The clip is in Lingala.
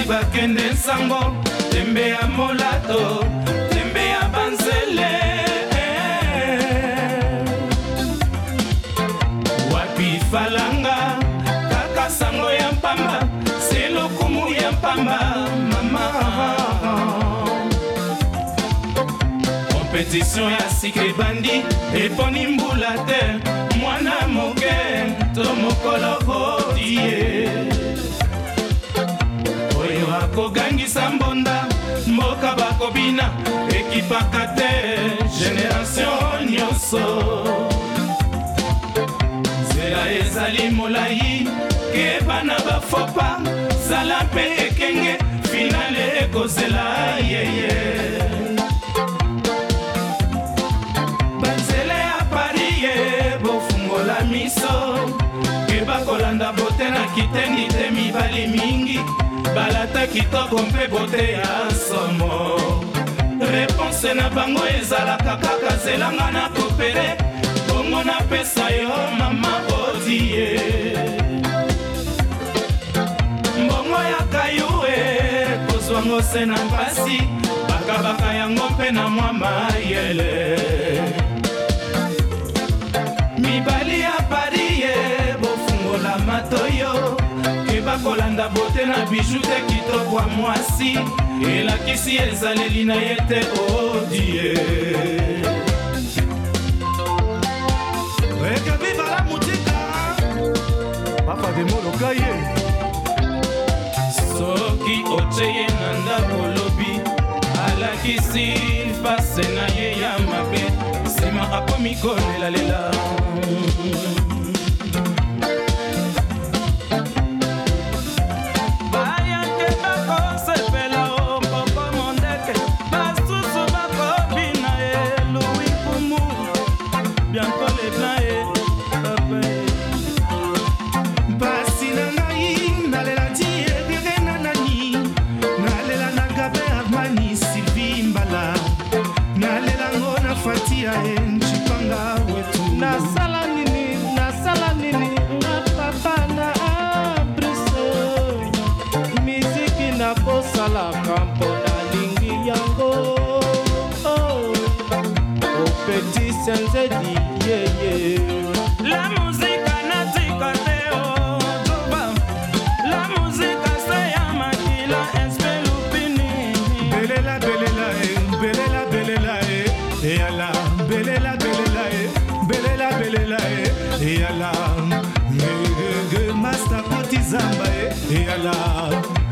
basi bakende nsango, tembe ya molato, tembe ya banzele. Wapi falanga, kaka sango ya mpamba, selo kumu ya mpamba, mama. Compétition ya sikre bandi, eponi mbula te, mwana moke, to mokolo votie. Oyo akogangisa mbonda, mboka bakobina, ekipaka te, génération nyonso. Zela ezali molai, ke bana bafopa, zala mpe ekenge, finale ekozela yeye. Banzele ya parie, bofungola miso, ke bakolanda bote na kitendi te mibali mingi, balata kitoko mpe bote ya somo. Réponse na bango ezalaka kaka zelanga na kopere, bongo na pesa yo mama odie. Mbongo ya kayue, kozwango se na mpasi, bakabaka yango mpe na mwa mayele. Mibali ya parie, bofungola matoyo, ke bakolanda bote na biju te kitoko ya mwasi, elakisi ezaleli na ye te odie. Eke viva la mutika, papa de moloka ye. Soki ocheye na ndako lobi, alakisi pase na ye ya mabe, sema akomi kolelalela. Nasala nini, na papa na abrise. Miziki na kosala kampo na lingi yango. Au petit senzedi, yeah. La musique natika teo, tuba. La musique c'est ya makila, espelupini. Belela, belela, belela, belela, yala, belela, belela, belela, belela, yala, master kotizamba, yala.